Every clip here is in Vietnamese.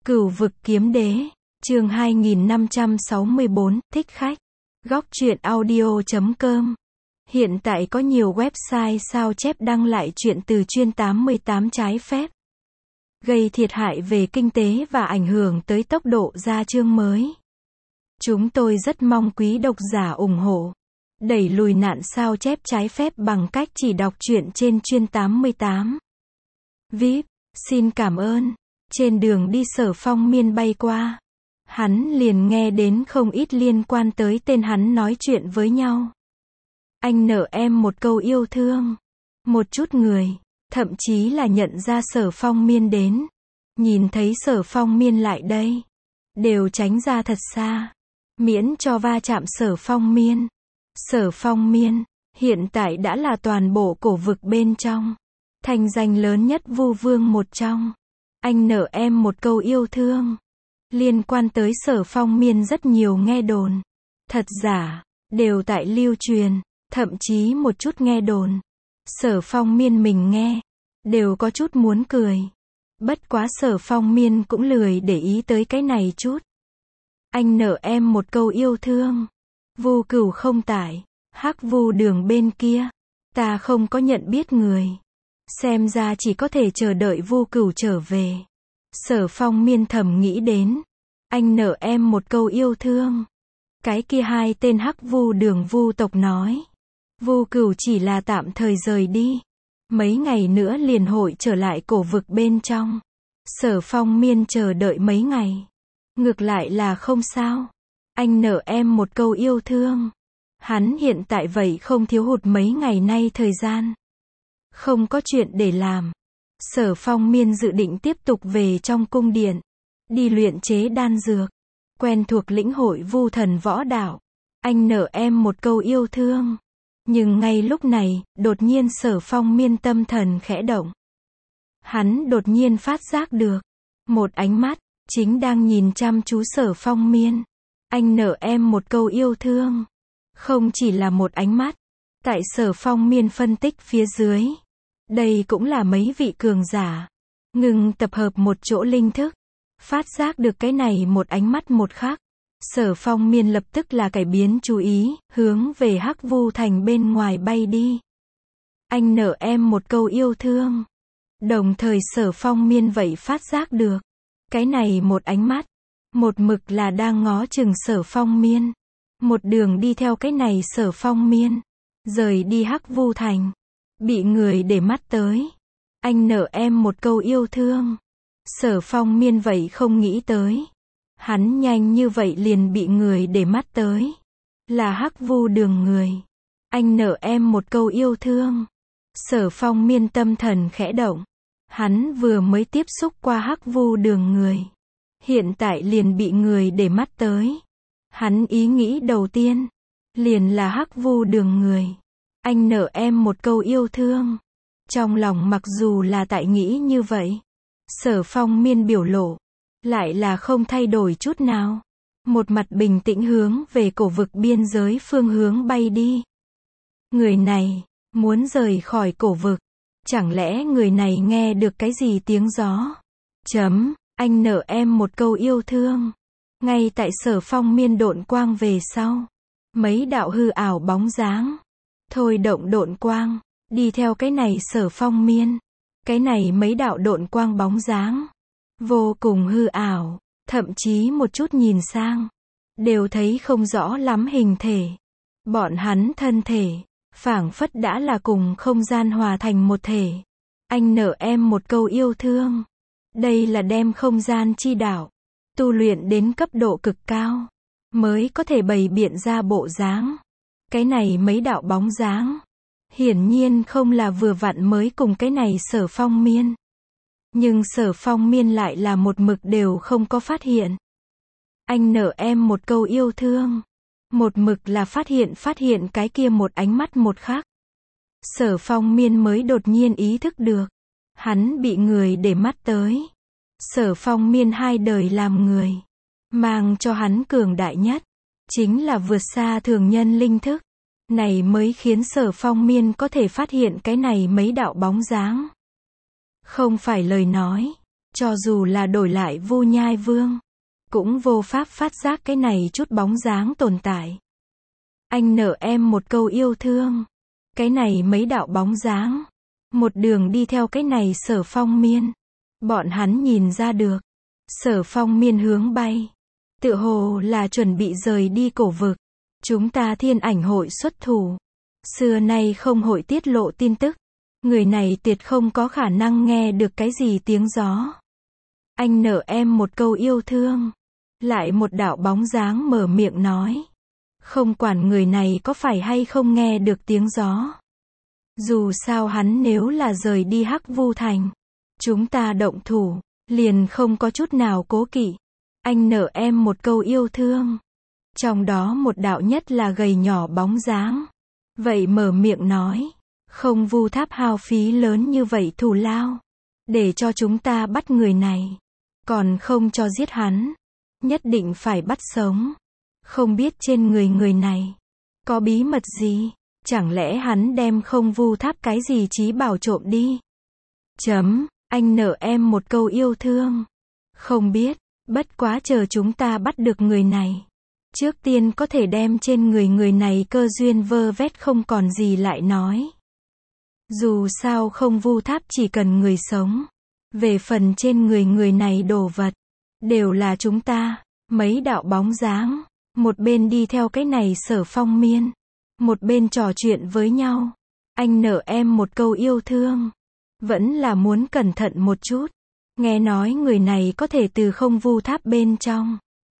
Cửu vực kiếm đế, chương 2564, thích khách. Góc truyện audio.com. Hiện tại có nhiều website sao chép đăng lại chuyện từ chuyên 88 trái phép, gây thiệt hại về kinh tế và ảnh hưởng tới tốc độ ra chương mới. Chúng tôi rất mong quý độc giả ủng hộ, đẩy lùi nạn sao chép trái phép bằng cách chỉ đọc truyện trên chuyên 88. VIP, xin cảm ơn. Trên đường đi Sở Phong Miên bay qua, hắn liền nghe đến không ít liên quan tới tên hắn nói chuyện với nhau. Anh nợ em một câu yêu thương. Một chút người, thậm chí là nhận ra Sở Phong Miên đến, nhìn thấy Sở Phong Miên lại đây, đều tránh ra thật xa, miễn cho va chạm Sở Phong Miên. Sở Phong Miên, hiện tại đã là toàn bộ cổ vực bên trong, thành danh lớn nhất Vu Vương một trong. Anh nợ em một câu yêu thương. Liên quan tới Sở Phong Miên rất nhiều nghe đồn, thật giả, đều tại lưu truyền, thậm chí một chút nghe đồn Sở Phong Miên mình nghe, đều có chút muốn cười. Bất quá Sở Phong Miên cũng lười để ý tới cái này chút. Anh nợ em một câu yêu thương. Vu Cửu không tại, Hắc Vu đường bên kia, ta không có nhận biết người. Xem ra chỉ có thể chờ đợi Vu Cửu trở về. Sở Phong Miên thầm nghĩ đến. Anh nợ em một câu yêu thương. Cái kia hai tên Hắc Vu đường Vu tộc nói, Vu Cửu chỉ là tạm thời rời đi, mấy ngày nữa liền hội trở lại cổ vực bên trong. Sở Phong Miên chờ đợi mấy ngày, ngược lại là không sao. Anh nợ em một câu yêu thương. Hắn hiện tại vậy không thiếu hụt mấy ngày nay thời gian, không có chuyện để làm. Sở Phong Miên dự định tiếp tục về trong cung điện, đi luyện chế đan dược, quen thuộc lĩnh hội Vu thần võ đạo. Anh nợ em một câu yêu thương. Nhưng ngay lúc này, đột nhiên Sở Phong Miên tâm thần khẽ động. Hắn đột nhiên phát giác được một ánh mắt chính đang nhìn chăm chú Sở Phong Miên. Anh nợ em một câu yêu thương. Không chỉ là một ánh mắt, tại Sở Phong Miên phân tích phía dưới, đây cũng là mấy vị cường giả ngừng tập hợp một chỗ linh thức, phát giác được cái này một ánh mắt một khắc. Sở Phong Miên lập tức là cải biến chú ý, hướng về Hắc Vu thành bên ngoài bay đi. Anh nợ em một câu yêu thương. Đồng thời Sở Phong Miên vậy phát giác được, cái này một ánh mắt, một mực là đang ngó chừng Sở Phong Miên. Một đường đi theo cái này Sở Phong Miên, rời đi Hắc Vu thành, bị người để mắt tới. Anh nợ em một câu yêu thương. Sở Phong Miên vậy không nghĩ tới, hắn nhanh như vậy liền bị người để mắt tới, là Hắc Vu đường người. Anh nợ em một câu yêu thương. Sở Phong Miên tâm thần khẽ động, hắn vừa mới tiếp xúc qua Hắc Vu đường người, hiện tại liền bị người để mắt tới. Hắn ý nghĩ đầu tiên liền là Hắc Vu đường người. Anh nợ em một câu yêu thương. Trong lòng mặc dù là tại nghĩ như vậy, Sở Phong Miên biểu lộ lại là không thay đổi chút nào, một mặt bình tĩnh hướng về cổ vực biên giới phương hướng bay đi. Người này muốn rời khỏi cổ vực, chẳng lẽ người này nghe được cái gì tiếng gió? Anh nợ em một câu yêu thương. Ngay tại Sở Phong Miên độn quang về sau, mấy đạo hư ảo bóng dáng thôi động độn quang, đi theo cái này Sở Phong Miên. Cái này mấy đạo độn quang bóng dáng vô cùng hư ảo, thậm chí một chút nhìn sang đều thấy không rõ lắm hình thể. Bọn hắn thân thể phảng phất đã là cùng không gian hòa thành một thể. Anh nợ em một câu yêu thương. Đây là đem không gian chi đạo tu luyện đến cấp độ cực cao mới có thể bày biện ra bộ dáng. Cái này mấy đạo bóng dáng hiển nhiên không là vừa vặn mới cùng cái này Sở Phong Miên. Nhưng Sở Phong Miên lại là một mực đều không có phát hiện. Anh nợ em một câu yêu thương. Một mực là phát hiện cái kia một ánh mắt một khắc. Sở Phong Miên mới đột nhiên ý thức được, hắn bị người để mắt tới. Sở Phong Miên hai đời làm người, mang cho hắn cường đại nhất chính là vượt xa thường nhân linh thức. Này mới khiến Sở Phong Miên có thể phát hiện cái này mấy đạo bóng dáng. Không phải lời nói, Cho dù là đổi lại Vu Nhai Vương, cũng vô pháp phát giác cái này chút bóng dáng tồn tại. Anh nợ em một câu yêu thương. Cái này mấy đạo bóng dáng, một đường đi theo cái này Sở Phong Miên. Bọn hắn nhìn ra được, Sở Phong Miên hướng bay, tựa hồ là chuẩn bị rời đi cổ vực. Chúng ta Thiên Ảnh hội xuất thủ, xưa nay không hội tiết lộ tin tức. Người này tuyệt không có khả năng nghe được cái gì tiếng gió. Anh nợ em một câu yêu thương. Lại một đạo bóng dáng mở miệng nói. Không quản người này có phải hay không nghe được tiếng gió. Dù sao hắn nếu là rời đi Hắc Vu Thành, chúng ta động thủ, liền không có chút nào cố kỵ. Anh nợ em một câu yêu thương. Trong đó một đạo nhất là gầy nhỏ bóng dáng. Vậy mở miệng nói. Không Vu Tháp hao phí lớn như vậy thù lao. Để cho chúng ta bắt người này. Còn không cho giết hắn. Nhất định phải bắt sống. Không biết trên người này có bí mật gì. Chẳng lẽ hắn đem Không Vu Tháp cái gì chí bảo trộm đi. Anh nợ em một câu yêu thương. Không biết. Bất quá chờ chúng ta bắt được người này. Trước tiên có thể đem trên người này cơ duyên vơ vét không còn gì lại nói. Dù sao Không Vu Tháp chỉ cần người sống. Về phần trên người này đồ vật, đều là chúng ta. Mấy đạo bóng dáng, một bên đi theo cái này Sở Phong Miên, một bên trò chuyện với nhau. Anh nợ em một câu yêu thương. Vẫn là muốn cẩn thận một chút. Nghe nói người này có thể từ Không Vu Tháp bên trong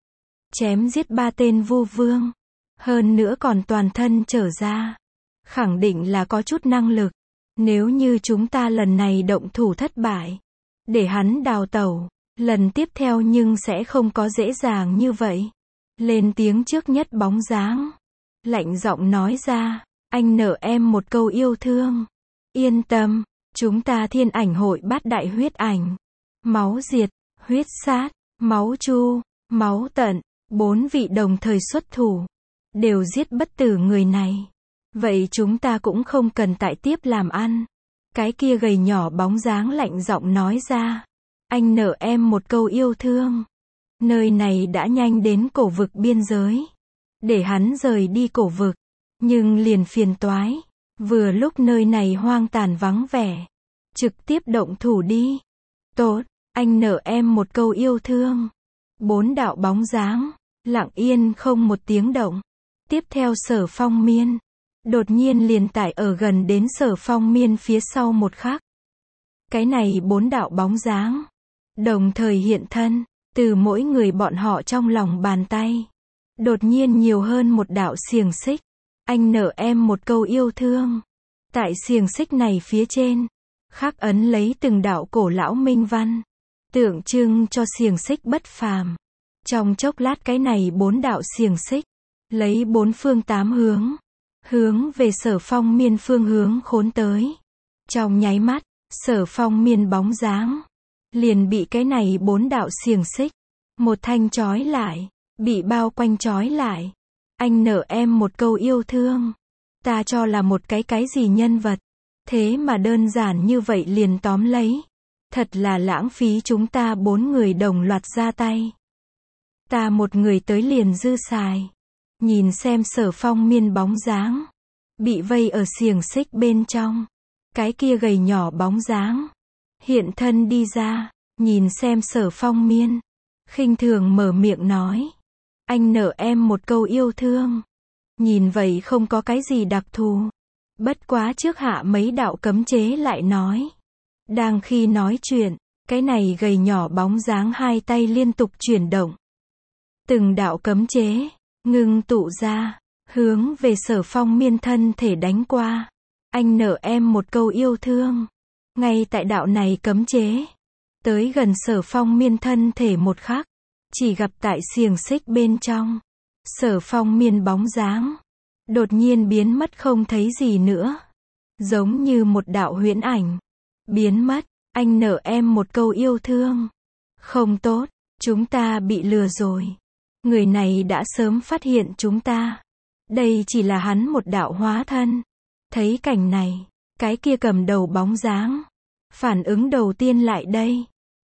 chém giết 3 tên Vu Vương. Hơn nữa còn toàn thân trở ra. Khẳng định là có chút năng lực. Nếu như chúng ta lần này động thủ thất bại, để hắn đào tẩu, lần tiếp theo nhưng sẽ không có dễ dàng như vậy. Lên tiếng trước nhất bóng dáng, lạnh giọng nói ra, anh nợ em một câu yêu thương. Yên tâm, chúng ta Thiên Ảnh hội bát đại huyết ảnh, máu diệt, huyết sát, máu chu, máu tận, 4 vị đồng thời xuất thủ, đều giết bất tử người này. Vậy chúng ta cũng không cần tại tiếp làm ăn. Cái kia gầy nhỏ bóng dáng lạnh giọng nói ra. Anh nợ em một câu yêu thương. Nơi này đã nhanh đến cổ vực biên giới. Để hắn rời đi cổ vực. Nhưng liền phiền toái. Vừa lúc nơi này hoang tàn vắng vẻ. Trực tiếp động thủ đi. Tốt, anh nợ em một câu yêu thương. 4 đạo bóng dáng, lặng yên không một tiếng động. Tiếp theo Sở Phong Miên. Đột nhiên liền tải ở gần đến Sở Phong Miên phía sau một khắc. Cái này 4 đạo bóng dáng. Đồng thời hiện thân. Từ mỗi người bọn họ trong lòng bàn tay. Đột nhiên nhiều hơn một đạo xiềng xích. Anh nợ em một câu yêu thương. Tại xiềng xích này phía trên. Khắc ấn lấy từng đạo cổ lão minh văn. Tượng trưng cho xiềng xích bất phàm. Trong chốc lát cái này 4 đạo xiềng xích. Lấy 4 phương 8 hướng về Sở Phong Miên phương hướng khốn tới. Trong nháy mắt, Sở Phong Miên bóng dáng liền bị cái này 4 đạo xiềng xích một thanh trói lại, bị bao quanh trói lại. Anh nợ em một câu yêu thương. Ta cho là một cái gì nhân vật, thế mà đơn giản như vậy liền tóm lấy. Thật là lãng phí chúng ta 4 người đồng loạt ra tay. Ta một người tới liền dư xài. Nhìn xem Sở Phong Miên bóng dáng, bị vây ở xiềng xích bên trong. Cái kia gầy nhỏ bóng dáng, hiện thân đi ra, nhìn xem Sở Phong Miên, khinh thường mở miệng nói. Anh nợ em một câu yêu thương. Nhìn vậy không có cái gì đặc thù. Bất quá trước hạ mấy đạo cấm chế lại nói. Đang khi nói chuyện, cái này gầy nhỏ bóng dáng hai tay liên tục chuyển động. Từng đạo cấm chế ngưng tụ ra, hướng về Sở Phong Miên thân thể đánh qua. Anh nợ em một câu yêu thương. Ngay tại đạo này cấm chế, tới gần Sở Phong Miên thân thể một khắc, chỉ gặp tại xiềng xích bên trong, Sở Phong Miên bóng dáng đột nhiên biến mất không thấy gì nữa, giống như một đạo huyễn ảnh, biến mất. Anh nợ em một câu yêu thương. Không tốt, chúng ta bị lừa rồi. Người này đã sớm phát hiện chúng ta. Đây chỉ là hắn một đạo hóa thân. Thấy cảnh này, cái kia cầm đầu bóng dáng phản ứng đầu tiên lại đây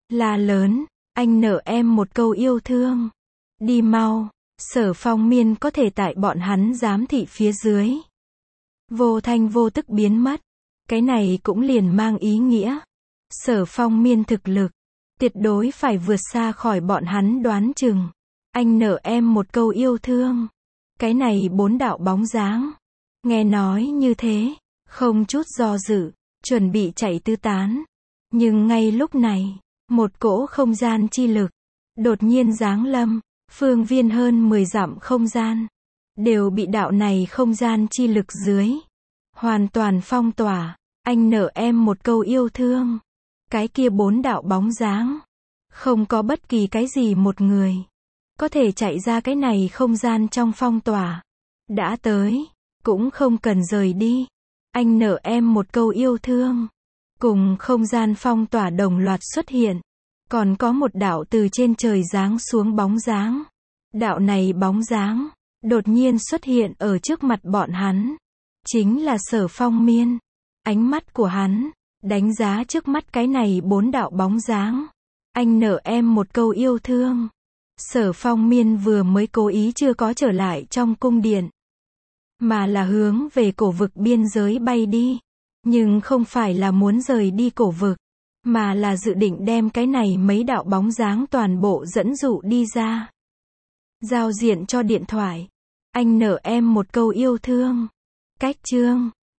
La lớn, anh nợ em một câu yêu thương. Đi mau. Sở Phong Miên có thể tại bọn hắn giám thị phía dưới. Vô thanh vô tức biến mất. Cái này cũng liền mang ý nghĩa. Sở Phong Miên thực lực, tuyệt đối phải vượt xa khỏi bọn hắn đoán chừng. Anh nợ em một câu yêu thương. Cái này 4 đạo bóng dáng. Nghe nói như thế, không chút do dự, chuẩn bị chạy tứ tán. Nhưng ngay lúc này, một cỗ không gian chi lực, đột nhiên giáng lâm, phương viên hơn 10 dặm không gian, đều bị đạo này không gian chi lực dưới. Hoàn toàn phong tỏa, anh nợ em một câu yêu thương. Cái kia 4 đạo bóng dáng, không có bất kỳ cái gì một người, có thể chạy ra cái này không gian trong phong tỏa. Đã tới, cũng không cần rời đi. Anh nợ em một câu yêu thương. Cùng không gian phong tỏa đồng loạt xuất hiện. Còn có một đạo từ trên trời giáng xuống bóng dáng. Đạo này bóng dáng, đột nhiên xuất hiện ở trước mặt bọn hắn. Chính là Sở Phong Miên. Ánh mắt của hắn, đánh giá trước mắt cái này 4 đạo bóng dáng. Anh nợ em một câu yêu thương. Sở Phong Miên vừa mới cố ý chưa có trở lại trong cung điện, mà là hướng về cổ vực biên giới bay đi. Nhưng không phải là muốn rời đi cổ vực, mà là dự định đem cái này mấy đạo bóng dáng toàn bộ dẫn dụ đi ra. Giao diện cho điện thoại. Anh nợ em một câu yêu thương. Cách chương